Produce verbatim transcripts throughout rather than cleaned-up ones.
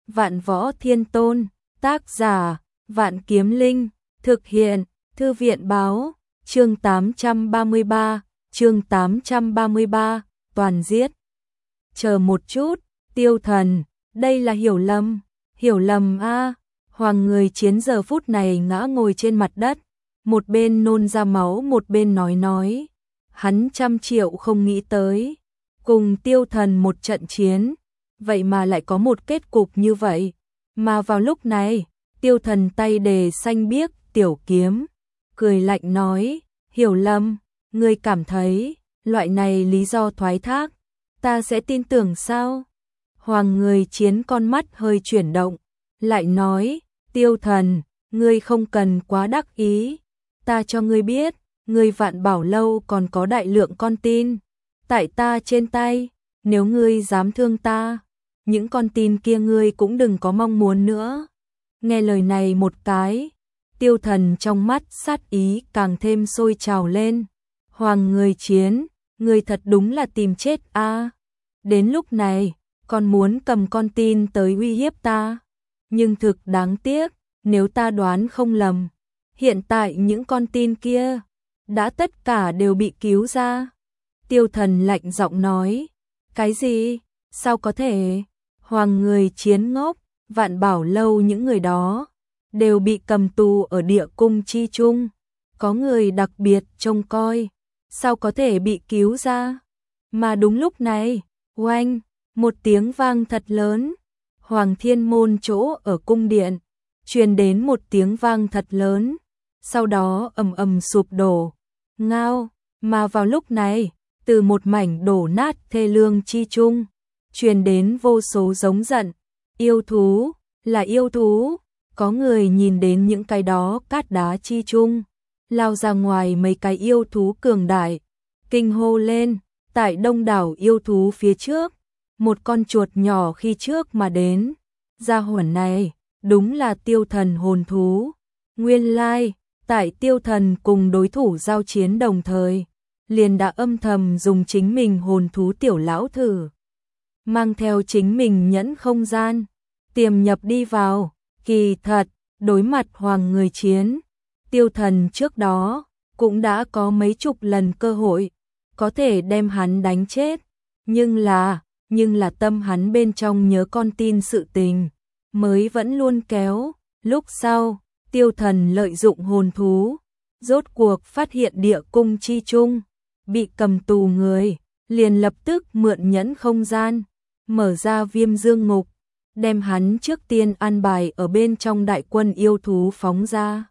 Vạn Võ Thiên Tôn, tác giả, Vạn Kiếm Linh, thực hiện, Thư viện báo, chương tám trăm ba mươi ba, chương tám trăm ba mươi ba, toàn giết. Chờ một chút, Tiêu Thần, đây là hiểu lầm, hiểu lầm a. Hoàng Người Chiến giờ phút này ngã ngồi trên mặt đất, một bên nôn ra máu một bên nói nói. Hắn trăm triệu không nghĩ tới, cùng Tiêu Thần một trận chiến, vậy mà lại có một kết cục như vậy. Mà vào lúc này, Tiêu Thần tay đề xanh biếc tiểu kiếm, cười lạnh nói, hiểu lầm, ngươi cảm thấy, loại này lý do thoái thác, ta sẽ tin tưởng sao? Hoàng Người Chiến con mắt hơi chuyển động, lại nói, Tiêu Thần, ngươi không cần quá đắc ý, ta cho ngươi biết, ngươi Vạn Bảo Lâu còn có đại lượng con tin, tại ta trên tay, nếu ngươi dám thương ta, những con tin kia ngươi cũng đừng có mong muốn nữa. Nghe lời này một cái, Tiêu Thần trong mắt sát ý càng thêm sôi trào lên. Hoàng Người Chiến, ngươi thật đúng là tìm chết a. Đến lúc này, còn muốn cầm con tin tới uy hiếp ta. Nhưng thực đáng tiếc, nếu ta đoán không lầm, hiện tại những con tin kia đã tất cả đều bị cứu ra. Tiêu Thần lạnh giọng nói, cái gì? Sao có thể? Hoàng Người Chiến ngốc, Vạn Bảo Lâu những người đó đều bị cầm tù ở địa cung chi chung, có người đặc biệt trông coi, sao có thể bị cứu ra? Mà đúng lúc này, oanh, một tiếng vang thật lớn, Hoàng Thiên Môn chỗ ở cung điện, truyền đến một tiếng vang thật lớn, sau đó ầm ầm sụp đổ, ngao, mà vào lúc này, từ một mảnh đổ nát thê lương chi chung, truyền đến vô số giống giận, yêu thú, là yêu thú, có người nhìn đến những cái đó cát đá chi chung, lao ra ngoài mấy cái yêu thú cường đại, kinh hô lên, tại đông đảo yêu thú phía trước, một con chuột nhỏ khi trước mà đến, gia hỏa này, đúng là Tiêu Thần hồn thú, nguyên lai, tại Tiêu Thần cùng đối thủ giao chiến đồng thời, liền đã âm thầm dùng chính mình hồn thú tiểu lão thử, mang theo chính mình nhẫn không gian, tiềm nhập đi vào. Kỳ thật, đối mặt Hoàng Người Chiến, Tiêu Thần trước đó cũng đã có mấy chục lần cơ hội có thể đem hắn đánh chết, nhưng là, nhưng là tâm hắn bên trong nhớ con tin sự tình, mới vẫn luôn kéo. Lúc sau, Tiêu Thần lợi dụng hồn thú, rốt cuộc phát hiện địa cung chi chung, bị cầm tù người, liền lập tức mượn nhẫn không gian, mở ra viêm dương ngục, đem hắn trước tiên an bài ở bên trong đại quân yêu thú phóng ra.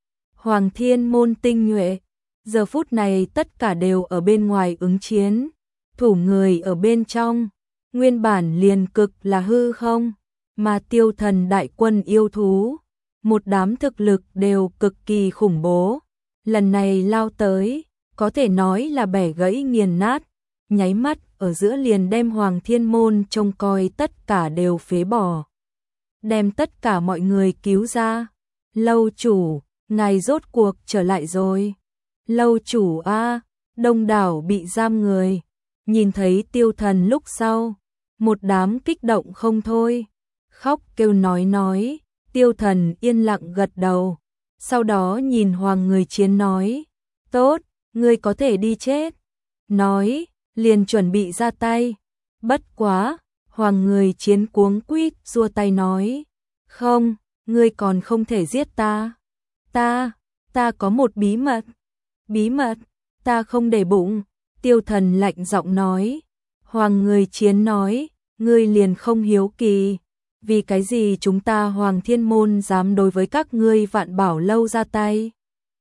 Hoàng Thiên Môn tinh nhuệ, giờ phút này tất cả đều ở bên ngoài ứng chiến, thủ người ở bên trong, nguyên bản liền cực là hư không, mà Tiêu Thần đại quân yêu thú, một đám thực lực đều cực kỳ khủng bố, lần này lao tới, có thể nói là bẻ gãy nghiền nát, nháy mắt ở giữa liền đem Hoàng Thiên Môn trông coi tất cả đều phế bỏ. Đem tất cả mọi người cứu ra. Lâu chủ, ngài rốt cuộc trở lại rồi. Lâu chủ a, đông đảo bị giam người. Nhìn thấy Tiêu Thần lúc sau, một đám kích động không thôi. Khóc kêu nói nói, Tiêu Thần yên lặng gật đầu. Sau đó nhìn Hoàng Người Chiến nói, tốt, ngươi có thể đi chết. Nói, liền chuẩn bị ra tay. Bất quá, Hoàng Người Chiến cuống quýt giơ tay nói, không, ngươi còn không thể giết ta. Ta, ta có một bí mật. Bí mật, ta không để bụng. Tiêu Thần lạnh giọng nói. Hoàng Người Chiến nói, ngươi liền không hiếu kỳ. Vì cái gì chúng ta Hoàng Thiên Môn dám đối với các ngươi Vạn Bảo Lâu ra tay,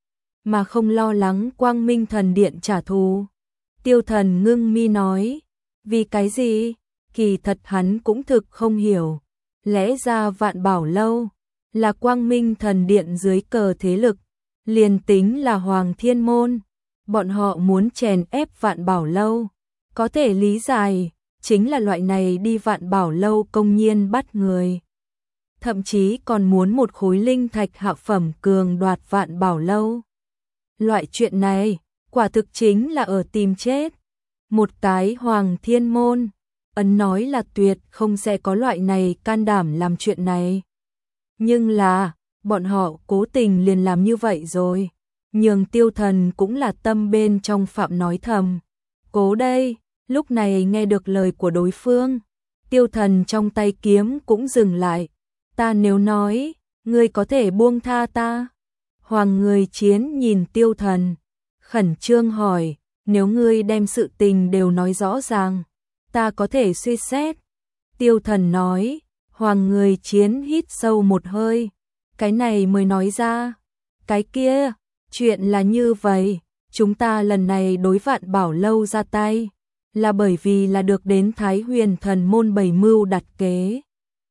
mà không lo lắng Quang Minh Thần Điện trả thù? Tiêu Thần ngưng mi nói, vì cái gì? Kỳ thật hắn cũng thực không hiểu. Lẽ ra Vạn Bảo Lâu là Quang Minh Thần Điện dưới cờ thế lực, liền tính là Hoàng Thiên Môn, bọn họ muốn chèn ép Vạn Bảo Lâu, có thể lý giải, chính là loại này đi Vạn Bảo Lâu công nhiên bắt người. Thậm chí còn muốn một khối linh thạch hạ phẩm cường đoạt Vạn Bảo Lâu. Loại chuyện này, quả thực chính là ở tìm chết. Một cái Hoàng Thiên Môn, ấn nói là tuyệt không sẽ có loại này can đảm làm chuyện này. Nhưng là, bọn họ cố tình liền làm như vậy rồi. Nhường Tiêu Thần cũng là tâm bên trong phạm nói thầm. Cố đây, lúc này nghe được lời của đối phương. Tiêu Thần trong tay kiếm cũng dừng lại. Ta nếu nói, ngươi có thể buông tha ta. Hoàng Người Chiến nhìn Tiêu Thần, khẩn trương hỏi, nếu ngươi đem sự tình đều nói rõ ràng, ta có thể suy xét. Tiêu Thần nói, Hoàng Người Chiến hít sâu một hơi, cái này mới nói ra, cái kia, chuyện là như vậy, chúng ta lần này đối Vạn Bảo Lâu ra tay, là bởi vì là được đến Thái Huyền Thần Môn bày mưu đặt kế.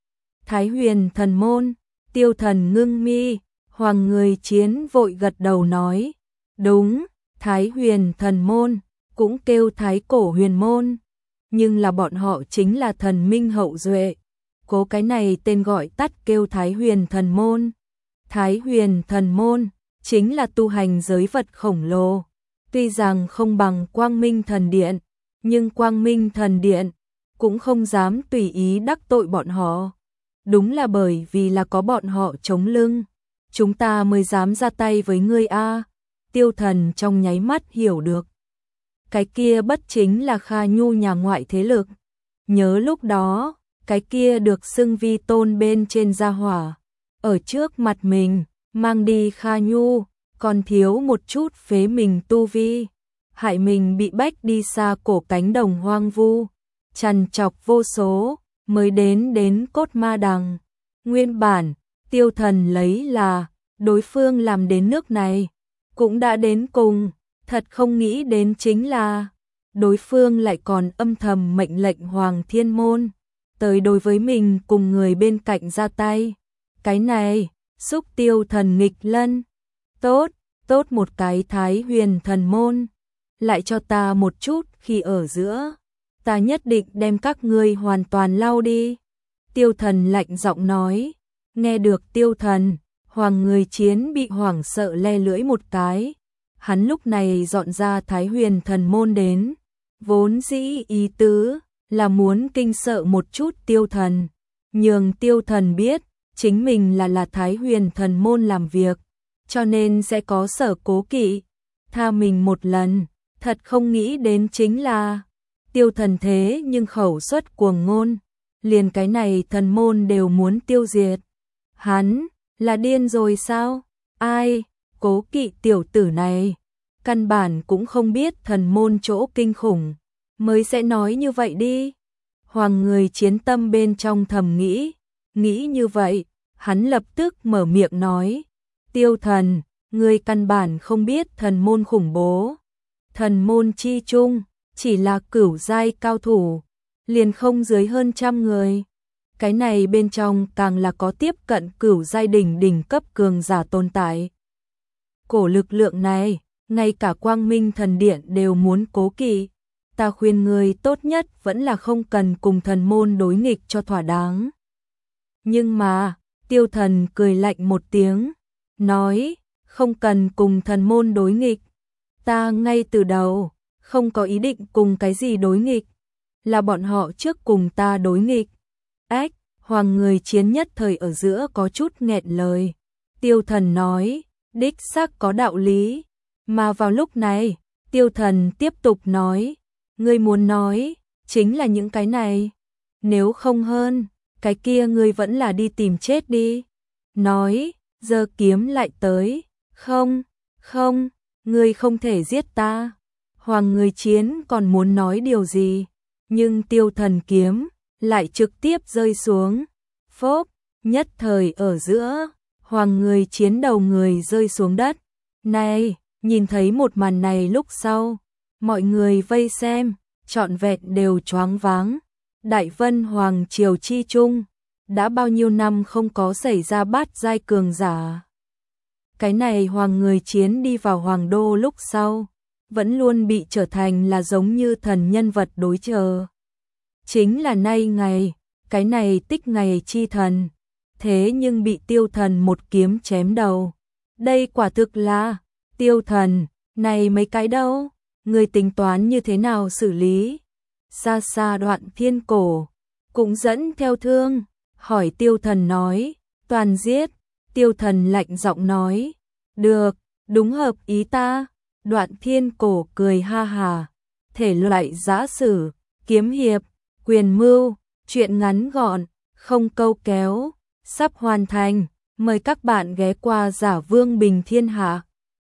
Thái Huyền Thần Môn, Tiêu Thần ngưng mi, Hoàng Người Chiến vội gật đầu nói, đúng, Thái Huyền Thần Môn, cũng kêu Thái Cổ Huyền Môn, nhưng là bọn họ chính là thần minh hậu duệ, cố cái này tên gọi tắt kêu Thái Huyền Thần Môn. Thái Huyền Thần Môn chính là tu hành giới vật khổng lồ, tuy rằng không bằng Quang Minh Thần Điện, nhưng Quang Minh Thần Điện cũng không dám tùy ý đắc tội bọn họ. Đúng là bởi vì là có bọn họ chống lưng, chúng ta mới dám ra tay với ngươi a. Tiêu Thần trong nháy mắt hiểu được. Cái kia bất chính là Kha Nhu nhà ngoại thế lực. Nhớ lúc đó, cái kia được xưng vi tôn bên trên gia hỏa. Ở trước mặt mình, mang đi Kha Nhu, còn thiếu một chút phế mình tu vi. Hại mình bị bách đi xa cổ cánh đồng hoang vu. Trằn trọc vô số, mới đến đến cốt ma đằng. Nguyên bản, Tiêu Thần lấy là, đối phương làm đến nước này, cũng đã đến cùng, thật không nghĩ đến chính là, đối phương lại còn âm thầm mệnh lệnh Hoàng Thiên Môn, tới đối với mình cùng người bên cạnh ra tay. Cái này, xúc Tiêu Thần nghịch lân, tốt, tốt một cái Thái Huyền Thần Môn, lại cho ta một chút khi ở giữa, ta nhất định đem các ngươi hoàn toàn lau đi. Tiêu Thần lạnh giọng nói, nghe được Tiêu Thần, Hoàng Người Chiến bị hoảng sợ le lưỡi một cái. Hắn lúc này dọn ra Thái Huyền Thần Môn đến, vốn dĩ ý tứ là muốn kinh sợ một chút Tiêu Thần, nhường Tiêu Thần biết chính mình là là Thái Huyền Thần Môn làm việc, cho nên sẽ có sở cố kỵ, tha mình một lần. Thật không nghĩ đến chính là Tiêu Thần thế nhưng khẩu xuất cuồng ngôn, liền cái này thần môn đều muốn tiêu diệt. Hắn là điên rồi sao? Ai? Cố kỵ tiểu tử này, căn bản cũng không biết thần môn chỗ kinh khủng, mới sẽ nói như vậy đi. Hoàng Người Chiến tâm bên trong thầm nghĩ, nghĩ như vậy, hắn lập tức mở miệng nói, Tiêu Thần, ngươi căn bản không biết thần môn khủng bố. Thần môn chi chung, chỉ là cửu giai cao thủ, liền không dưới hơn trăm người. Cái này bên trong càng là có tiếp cận cửu giai đỉnh đỉnh cấp cường giả tồn tại. Cổ lực lượng này, ngay cả Quang Minh Thần Điện đều muốn cố kỵ. Ta khuyên người tốt nhất vẫn là không cần cùng thần môn đối nghịch cho thỏa đáng. Nhưng mà, Tiêu Thần cười lạnh một tiếng, nói, không cần cùng thần môn đối nghịch. Ta ngay từ đầu, không có ý định cùng cái gì đối nghịch, là bọn họ trước cùng ta đối nghịch. Ách, Hoàng Người Chiến nhất thời ở giữa có chút nghẹn lời. Tiêu Thần nói, đích xác có đạo lý. Mà vào lúc này, Tiêu Thần tiếp tục nói, ngươi muốn nói, chính là những cái này. Nếu không hơn, cái kia ngươi vẫn là đi tìm chết đi. Nói, giơ kiếm lại tới, không, không, ngươi không thể giết ta. Hoàng Người Chiến còn muốn nói điều gì, nhưng Tiêu Thần kiếm lại trực tiếp rơi xuống. Phốp, nhất thời ở giữa, Hoàng Người Chiến đầu người rơi xuống đất. Này, nhìn thấy một màn này lúc sau, mọi người vây xem, trọn vẹn đều choáng váng. Đại Vân Hoàng Triều chi chung, đã bao nhiêu năm không có xảy ra bát giai cường giả. Cái này Hoàng Người Chiến đi vào Hoàng Đô lúc sau, vẫn luôn bị trở thành là giống như thần nhân vật đối chờ. Chính là nay ngày, cái này Tích Ngày chi thần, thế nhưng bị Tiêu Thần một kiếm chém đầu. Đây quả thực là, Tiêu Thần, này mấy cái đâu, người tính toán như thế nào xử lý? xa xa Đoạn Thiên Cổ cũng dẫn theo thương, hỏi Tiêu Thần nói, toàn giết. Tiêu Thần lạnh giọng nói, được, đúng hợp ý ta. Đoạn Thiên Cổ cười ha hà, thể loại giã sử, kiếm hiệp, quyền mưu, chuyện ngắn gọn, không câu kéo, sắp hoàn thành, mời các bạn ghé qua Giả Vương Bình Thiên Hạ.